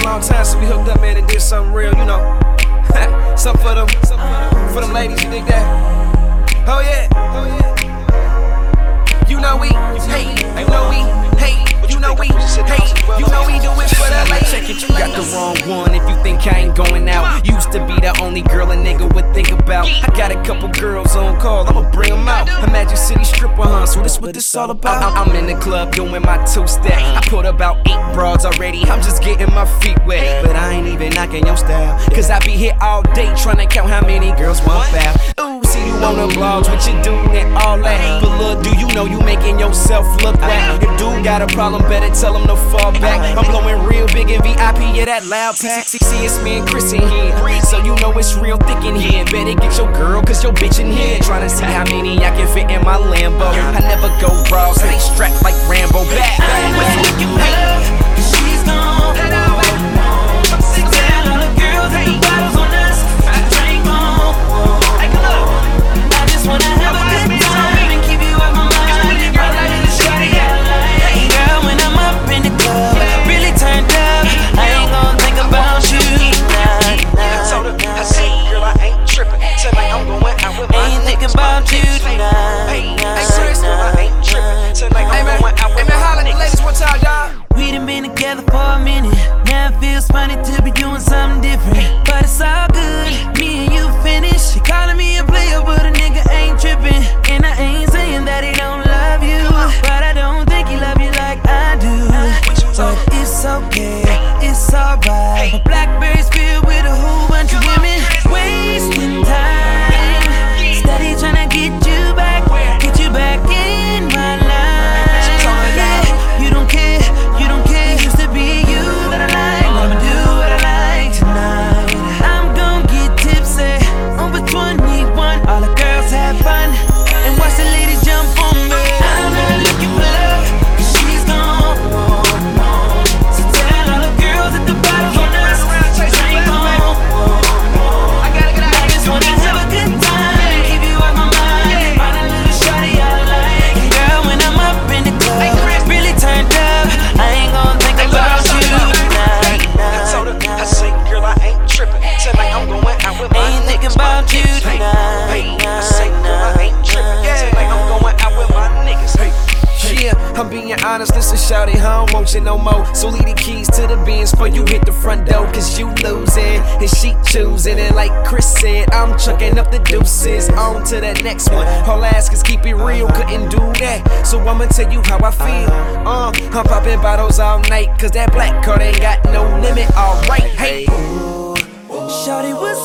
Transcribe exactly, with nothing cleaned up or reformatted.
long time since we hooked up, man, and did something real, you know. Something for them, for them ladies, you dig that? Oh yeah, oh yeah. You know we, hey, you know we, hey, you know we, hey, you know we do it for the ladies. Check it, you got the wrong one if you think I ain't going out. Used to be the only girl a nigga would think about. I got a couple girls on call, I'ma bring them out. A Magic City stripper, huh? So this what this all about. I'm in the club doing my two-step. I put about eight broads already, I'm just getting my feet wet. But I ain't even knocking your style, cause I be here all day trying to count how many girls want foul. Ooh, see you on the blogs, what you doing and all that. But look, do you know you making yourself look whack? If dude got a problem, better tell him to fall back. I'm blowing real big in V I P, yeah, that loud pack. See, it's me and Chris in here, so you know it's real thick in here. Better get your girl, cause your bitch in here trying to see how many I can fit in my Lambo. I never go raw, stay strapped like Rambo. Back, back, back. She's gone. Tell all the girls that the bottles on us to drink on. I just wanna have a good time and keep you out my mind. Girl, I need to show you how I like. Girl, when I'm up in the club, really turned up, I ain't gon' think about you. I told her, I said, girl, I ain't trippin'. Tonight I'm going out with my Ain't thinking about you tonight. Hey, serious, girl, I ain't trippin'. Tonight I'm going out with my niggas. Hey man, holla at the ladies one time, y'all. We done been together for a minute. Now it feels funny to be doing something different, but it's all good. Me and you finished. You calling me a player, but a nigga ain't tripping. And I ain't saying that he don't love you, but I don't think he love you like I do. But it's okay, it's alright. My Blackberry's filled with a whole bunch of women, wasting time, steady tryna get you back, get you back in my life. Yeah, you don't care, you don't care. Used to be you that I like. I'ma do what I like tonight. I'm gon' get tipsy over twenty-one. All the girls have fun and watch the ladies jump on me. I'm not looking for love, cause she's gone. So tell all the girls that the bottles on us to drink on. I just wanna have a good time, keep you out my mind. Find a little shawty I like. And girl, when I'm up in the club, really turned up, I ain't gon' think about you tonight. I told her, I said, girl, I ain't trippin'. Tonight I'm going out with my Ain't thinking about you tonight. I said, girl, I ain't trippin'. Tonight I'm going out with my niggas. Yeah, I'm being honest, listen, shawty, I don't want you no more. So leave the keys to the Benz before you hit the front door, cause you losing and she choosing. And like Chris said, I'm chucking up the deuces. On to the next one. All I ask is keep it real, couldn't do that. So I'ma tell you how I feel. Uh, I'm popping bottles all night, cause that black card ain't got no limit. Alright, hey. Shawty was